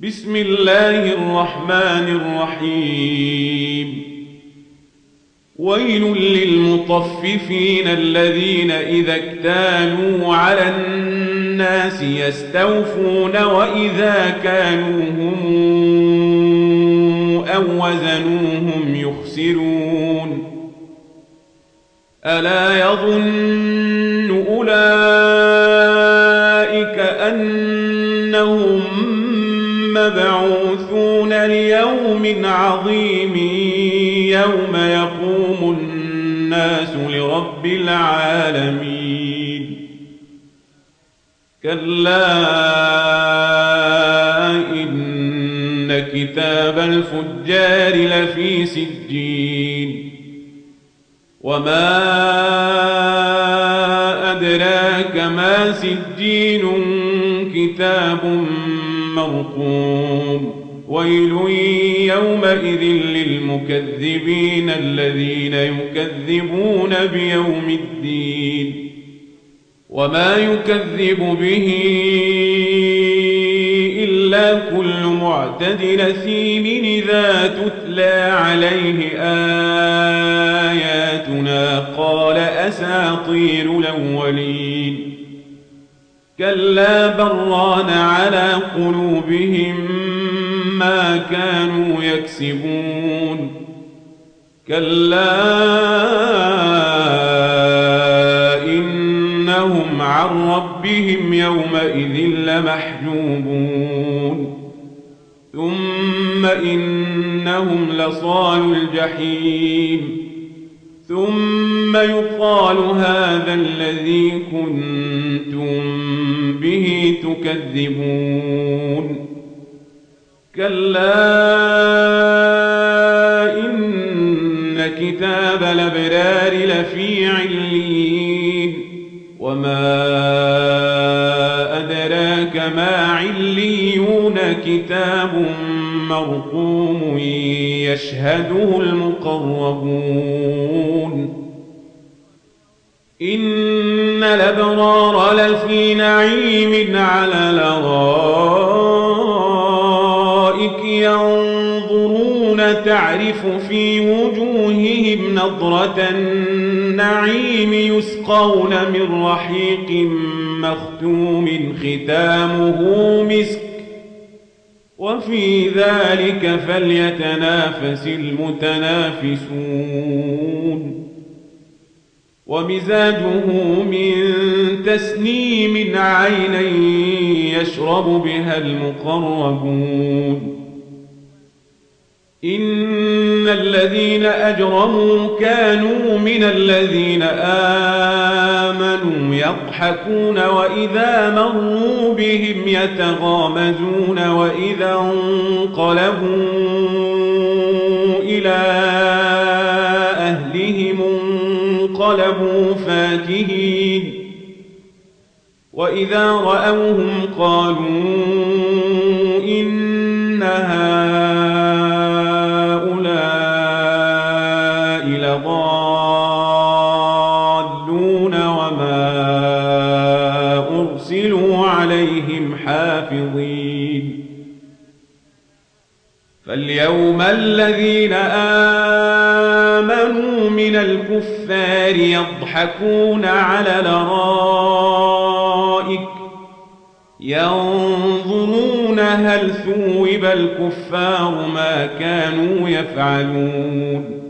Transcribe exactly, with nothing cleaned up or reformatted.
بسم الله الرحمن الرحيم ويل للمطففين الذين إذا اكتالوا على الناس يستوفون وإذا كانوهم أو وزنوهم يخسرون ألا يظن أولئك أنهم مبعوثون ليوم عظيم يوم يقوم الناس لرب العالمين كلا إن كتاب الفجار لفي سجين وما أدراك ما سجين كتاب مرقوم ويل يومئذ للمكذبين الذين يكذبون بيوم الدين وما يكذب به إلا كل معتد أثيم إذا تتلى عليه آياتنا قال أساطير الأولين كلا بران على قلوبهم ما كانوا يكسبون كلا إنهم عن ربهم يومئذ لمحجوبون ثم إنهم لصالوا الجحيم ثم يقال هذا الذي كنتم به تكذبون كلا إن كتاب الأبرار لفي عليين وما أدراك ما عليون كتاب مرقوم يشهده المقربون إن الأبرار لفي نعيم على الأرائك ينظرون تعرف في وجوههم نضرة النعيم يسقون من رحيق مختوم ختامه مسك وفي ذلك فليتنافس المتنافسون ومزاجه من تسنيم عينا يشرب بها المقربون إن الذين أجرموا كانوا من الذين آمنوا يضحكون وإذا مروا بهم يتغامزون وإذا انقلبوا إلى أهلهم انقلبوا فاكهين وإذا رأوهم قالوا إن هؤلاء لضالون وما أرسلوا عليهم حافظين فاليوم الذين آمنوا من الكفار يضحكون على الأرائك ينظرون هل ثوب الكفار ما كانوا يفعلون